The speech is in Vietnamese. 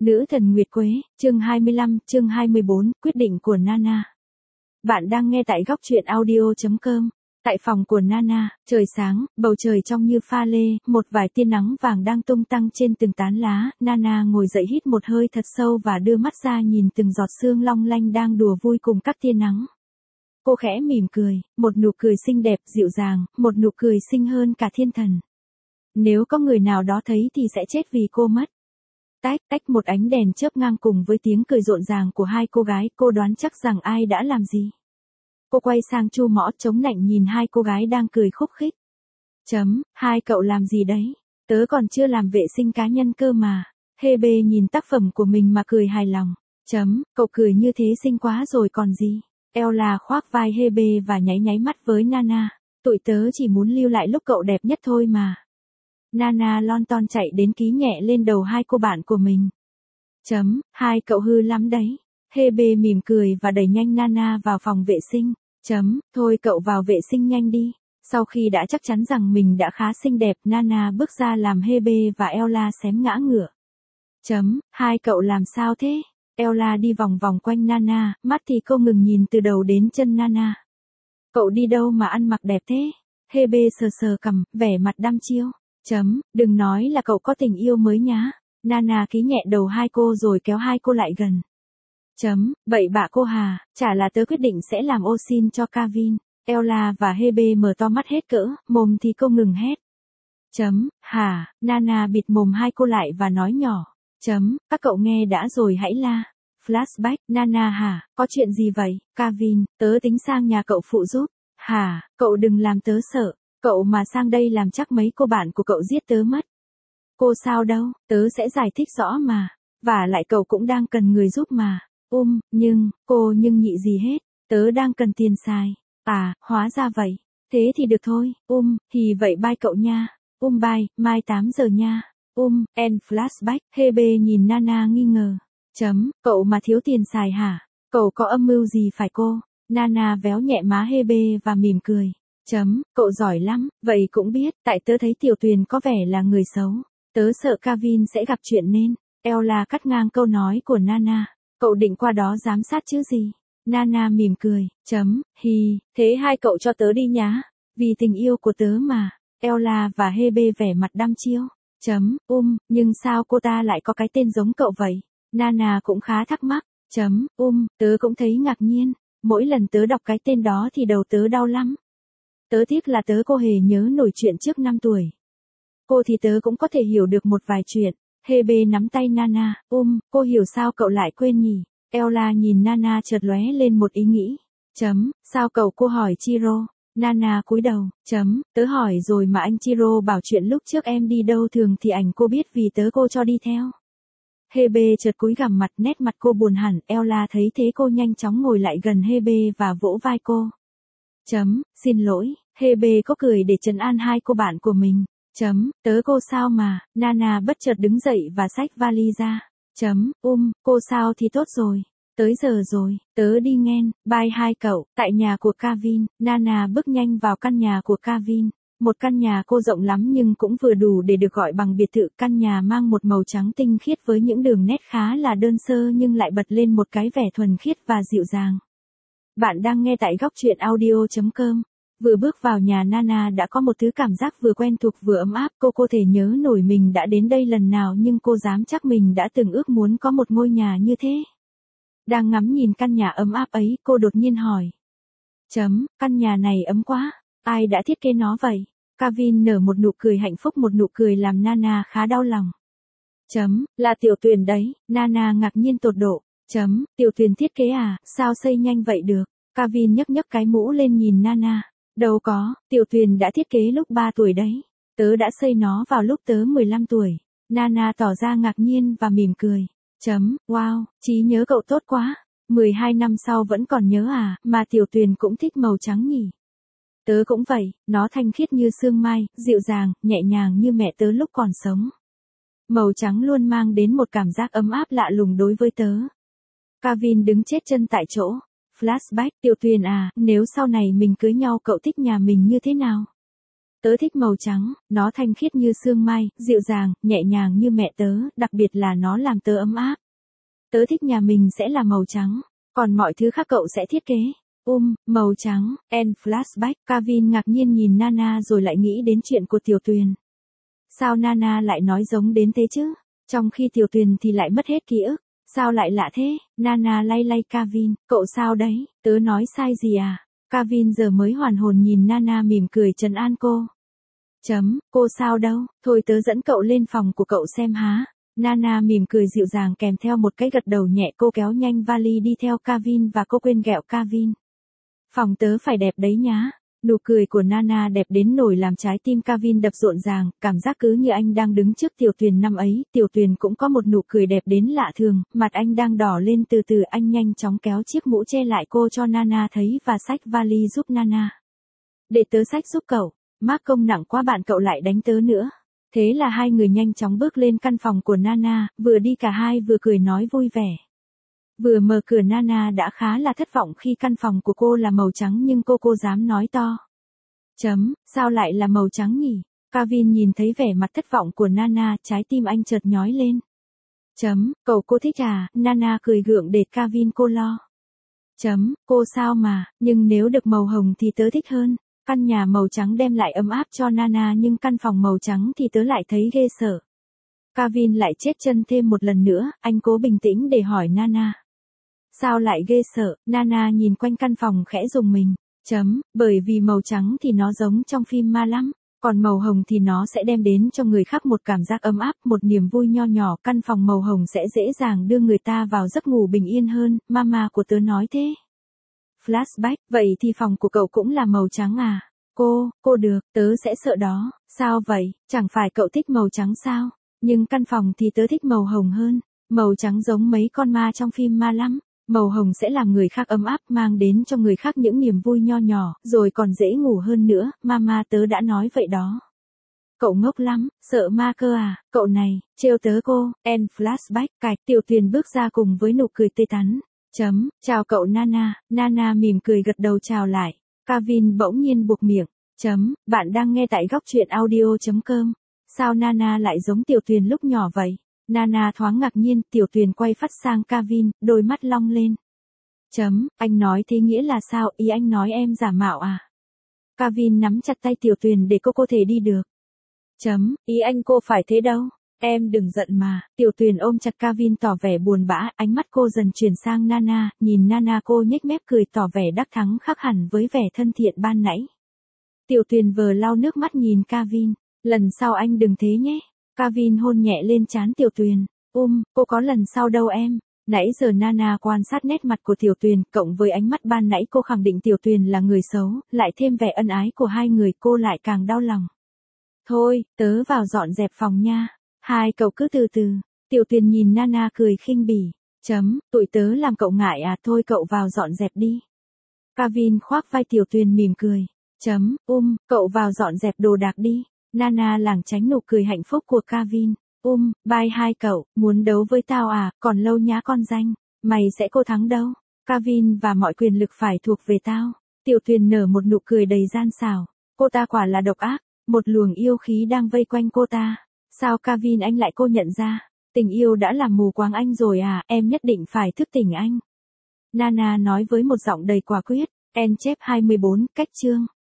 Nữ thần Nguyệt Quế, chương 25, chương 24, quyết định của Nana. Bạn đang nghe tại góc truyện audio.com. Tại phòng của Nana, trời sáng, bầu trời trong như pha lê, một vài tia nắng vàng đang tung tăng trên từng tán lá. Nana ngồi dậy hít một hơi thật sâu và đưa mắt ra nhìn từng giọt sương long lanh đang đùa vui cùng các tia nắng. Cô khẽ mỉm cười, một nụ cười xinh đẹp, dịu dàng, một nụ cười xinh hơn cả thiên thần. Nếu có người nào đó thấy thì sẽ chết vì cô mất. Tách tách, một ánh đèn chớp ngang cùng với tiếng cười rộn ràng của hai cô gái, cô đoán chắc rằng ai đã làm gì. Cô quay sang Chu Mõ chống nạnh nhìn hai cô gái đang cười khúc khích. Hai cậu làm gì đấy? Tớ còn chưa làm vệ sinh cá nhân cơ mà. Hebe nhìn tác phẩm của mình mà cười hài lòng. Cậu cười như thế xinh quá rồi còn gì. Ella khoác vai Hebe và nháy nháy mắt với Nana. Tụi tớ chỉ muốn lưu lại lúc cậu đẹp nhất thôi mà. Nana lon ton chạy đến ký nhẹ lên đầu hai cô bạn của mình. Hai cậu hư lắm đấy. Hebe mỉm cười và đẩy nhanh Nana vào phòng vệ sinh. Thôi cậu vào vệ sinh nhanh đi. Sau khi đã chắc chắn rằng mình đã khá xinh đẹp, Nana bước ra làm Hebe và Ella xém ngã ngửa. Hai cậu làm sao thế? Ella đi vòng vòng quanh Nana, mắt thì cô ngừng nhìn từ đầu đến chân Nana. Cậu đi đâu mà ăn mặc đẹp thế? Hebe sờ sờ cằm, vẻ mặt đăm chiêu. Đừng nói là cậu có tình yêu mới nhá. Nana ký nhẹ đầu hai cô rồi kéo hai cô lại gần. Bậy bạ cô hà, chả là tớ quyết định sẽ làm ô xin cho Kevin. Ella và Hebe mở to mắt hết cỡ, mồm thì cô ngừng hét. Hả, Nana bịt mồm hai cô lại và nói nhỏ. Các cậu nghe đã rồi hãy la. Flashback, Nana hả, có chuyện gì vậy? Kevin, tớ tính sang nhà cậu phụ giúp. Hả, cậu đừng làm tớ sợ. Cậu mà sang đây làm chắc mấy cô bạn của cậu giết tớ mất. Cô sao đâu, tớ sẽ giải thích rõ mà. Và lại cậu cũng đang cần người giúp mà. Nhưng nhị gì hết. Tớ đang cần tiền xài. À, hóa ra vậy. Thế thì được thôi. Thì vậy bye cậu nha. Bye, mai 8 giờ nha. And flashback, Hebe nhìn Nana nghi ngờ. Cậu mà thiếu tiền xài hả? Cậu có âm mưu gì phải cô? Nana véo nhẹ má Hebe và mỉm cười. Cậu giỏi lắm, vậy cũng biết, tại tớ thấy Tiểu Tuyền có vẻ là người xấu. Tớ sợ Kevin sẽ gặp chuyện nên. Ella cắt ngang câu nói của Nana. Cậu định qua đó giám sát chứ gì? Nana mỉm cười. Thế hai cậu cho tớ đi nhá. Vì tình yêu của tớ mà. Ella và Hebe vẻ mặt đăm chiêu. Nhưng sao cô ta lại có cái tên giống cậu vậy? Nana cũng khá thắc mắc. Tớ cũng thấy ngạc nhiên. Mỗi lần tớ đọc cái tên đó thì đầu tớ đau lắm. Tớ tiếc là tớ cô hề nhớ nổi chuyện trước 5 tuổi. Cô thì tớ cũng có thể hiểu được một vài chuyện. Hebe nắm tay Nana. Cô hiểu sao cậu lại quên nhỉ? Ella nhìn Nana chợt lóe lên một ý nghĩ. Sao cậu? Cô hỏi Chiro. Nana cúi đầu. Tớ hỏi rồi mà anh Chiro bảo chuyện lúc trước em đi đâu thường thì ảnh cô biết vì tớ cô cho đi theo. Hebe chợt cúi gằm mặt, nét mặt cô buồn hẳn. Ella thấy thế cô nhanh chóng ngồi lại gần Hebe và vỗ vai cô. Xin lỗi, Hebe có cười để trấn an hai cô bạn của mình. Tớ cô sao mà, Nana bất chợt đứng dậy và xách vali ra. Cô sao thì tốt rồi. Tới giờ rồi, tớ đi ngen, bye hai cậu. Tại nhà của Kevin, Nana bước nhanh vào căn nhà của Kevin. Một căn nhà cô rộng lắm nhưng cũng vừa đủ để được gọi bằng biệt thự. Căn nhà mang một màu trắng tinh khiết với những đường nét khá là đơn sơ nhưng lại bật lên một cái vẻ thuần khiết và dịu dàng. Bạn đang nghe tại góc truyện audio.com. Vừa bước vào nhà, Nana đã có một thứ cảm giác vừa quen thuộc vừa ấm áp. Cô thể nhớ nổi mình đã đến đây lần nào nhưng cô dám chắc mình đã từng ước muốn có một ngôi nhà như thế. Đang ngắm nhìn căn nhà ấm áp ấy, cô đột nhiên hỏi. Căn nhà này ấm quá. Ai đã thiết kế nó vậy? Kevin nở một nụ cười hạnh phúc, một nụ cười làm Nana khá đau lòng. Là Tiểu Tuyền đấy. Nana ngạc nhiên tột độ. Tiểu Tuyền thiết kế à? Sao xây nhanh vậy được? Kevin nhấc cái mũ lên nhìn Nana. Đâu có, Tiểu Tuyền đã thiết kế lúc 3 tuổi đấy. Tớ đã xây nó vào lúc tớ 15 tuổi. Nana tỏ ra ngạc nhiên và mỉm cười. Wow, trí nhớ cậu tốt quá. 12 năm sau vẫn còn nhớ à? Mà Tiểu Tuyền cũng thích màu trắng nhỉ? Tớ cũng vậy, nó thanh khiết như sương mai, dịu dàng, nhẹ nhàng như mẹ tớ lúc còn sống. Màu trắng luôn mang đến một cảm giác ấm áp lạ lùng đối với tớ. Kevin đứng chết chân tại chỗ. Flashback, Tiểu Tuyền à, nếu sau này mình cưới nhau cậu thích nhà mình như thế nào? Tớ thích màu trắng, nó thanh khiết như sương mai, dịu dàng, nhẹ nhàng như mẹ tớ, đặc biệt là nó làm tớ ấm áp. Tớ thích nhà mình sẽ là màu trắng, còn mọi thứ khác cậu sẽ thiết kế. Màu trắng, flashback, Kevin ngạc nhiên nhìn Nana rồi lại nghĩ đến chuyện của Tiểu Tuyền. Sao Nana lại nói giống đến thế chứ? Trong khi Tiểu Tuyền thì lại mất hết ký ức. Sao lại lạ thế? Nana lay lay Kevin, cậu sao đấy? Tớ nói sai gì à? Kevin giờ mới hoàn hồn nhìn Nana mỉm cười trấn an cô. Cô sao đâu, thôi tớ dẫn cậu lên phòng của cậu xem há. Nana mỉm cười dịu dàng kèm theo một cái gật đầu nhẹ, cô kéo nhanh vali đi theo Kevin và cô quên ghẹo Kevin. Phòng tớ phải đẹp đấy nhá. Nụ cười của Nana đẹp đến nỗi làm trái tim Kevin đập rộn ràng, cảm giác cứ như anh đang đứng trước Tiểu Tuyền năm ấy. Tiểu Tuyền cũng có một nụ cười đẹp đến lạ thường, mặt anh đang đỏ lên từ từ, anh nhanh chóng kéo chiếc mũ che lại cô cho Nana thấy và xách vali giúp Nana. Để tớ xách giúp cậu, mác công nặng quá bạn cậu lại đánh tớ nữa. Thế là hai người nhanh chóng bước lên căn phòng của Nana, vừa đi cả hai vừa cười nói vui vẻ. Vừa mở cửa Nana đã khá là thất vọng khi căn phòng của cô là màu trắng nhưng cô dám nói to. Sao lại là màu trắng nhỉ? Kevin nhìn thấy vẻ mặt thất vọng của Nana, trái tim anh chợt nhói lên. Cô thích à? Nana cười gượng để Kevin cô lo. Cô sao mà, nhưng nếu được màu hồng thì tớ thích hơn. Căn nhà màu trắng đem lại ấm áp cho Nana nhưng căn phòng màu trắng thì tớ lại thấy ghê sợ. Kevin lại chết chân thêm một lần nữa, anh cố bình tĩnh để hỏi Nana. Sao lại ghê sợ? Nana nhìn quanh căn phòng khẽ rùng mình. Bởi vì màu trắng thì nó giống trong phim ma lắm, còn màu hồng thì nó sẽ đem đến cho người khác một cảm giác ấm áp, một niềm vui nho nhỏ. Căn phòng màu hồng sẽ dễ dàng đưa người ta vào giấc ngủ bình yên hơn, mama của tớ nói thế. Flashback, vậy thì phòng của cậu cũng là màu trắng à? Cô được, tớ sẽ sợ đó. Sao vậy, chẳng phải cậu thích màu trắng sao? Nhưng căn phòng thì tớ thích màu hồng hơn. Màu trắng giống mấy con ma trong phim ma lắm. Màu hồng sẽ làm người khác ấm áp, mang đến cho người khác những niềm vui nho nhỏ, rồi còn dễ ngủ hơn nữa, mama tớ đã nói vậy đó. Cậu ngốc lắm, sợ ma cơ à, cậu này, trêu tớ cô. Flashback, cạch, Tiểu Tuyền bước ra cùng với nụ cười tươi tắn. Chào cậu Nana. Nana mỉm cười gật đầu chào lại. Kevin bỗng nhiên buộc miệng. Bạn đang nghe tại góc truyện audio.com. Sao Nana lại giống Tiểu Tuyền lúc nhỏ vậy? Nana thoáng ngạc nhiên, Tiểu Tuyền quay phát sang Kevin, đôi mắt long lên. Anh nói thế nghĩa là sao? Ý anh nói em giả mạo à? Kevin nắm chặt tay Tiểu Tuyền để cô thể đi được. Ý anh cô phải thế đâu. Em đừng giận mà. Tiểu Tuyền ôm chặt Kevin tỏ vẻ buồn bã, ánh mắt cô dần chuyển sang Nana, nhìn Nana cô nhếch mép cười tỏ vẻ đắc thắng khác hẳn với vẻ thân thiện ban nãy. Tiểu Tuyền vừa lau nước mắt nhìn Kevin, lần sau anh đừng thế nhé. Kevin hôn nhẹ lên trán Tiểu Tuyền. Cô có lần sau đâu em. Nãy giờ Nana quan sát nét mặt của Tiểu Tuyền, cộng với ánh mắt ban nãy cô khẳng định Tiểu Tuyền là người xấu, lại thêm vẻ ân ái của hai người, cô lại càng đau lòng. Thôi, tớ vào dọn dẹp phòng nha. Hai cậu cứ từ từ. Tiểu Tuyền nhìn Nana cười khinh bỉ. Tụi tớ làm cậu ngại à, thôi cậu vào dọn dẹp đi. Kevin khoác vai Tiểu Tuyền mỉm cười. Cậu vào dọn dẹp đồ đạc đi. Nana lảng tránh nụ cười hạnh phúc của Kevin. Bye hai cậu, muốn đấu với tao à, còn lâu nhá con danh. Mày sẽ cô thắng đâu. Kevin và mọi quyền lực phải thuộc về tao. Tiểu Tuyền nở một nụ cười đầy gian xảo. Cô ta quả là độc ác, một luồng yêu khí đang vây quanh cô ta. Sao Kevin anh lại cô nhận ra? Tình yêu đã làm mù quáng anh rồi à, em nhất định phải thức tỉnh anh. Nana nói với một giọng đầy quả quyết. Chép 24, cách chương.